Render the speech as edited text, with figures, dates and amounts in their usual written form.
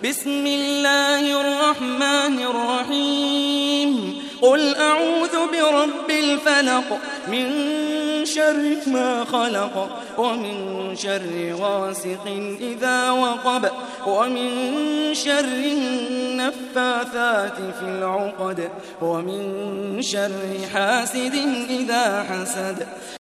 بسم الله الرحمن الرحيم قل أعوذ برب الفلق من شر ما خلق ومن شر غاسق إذا وقب ومن شر النفاثات في العقد ومن شر حاسد إذا حسد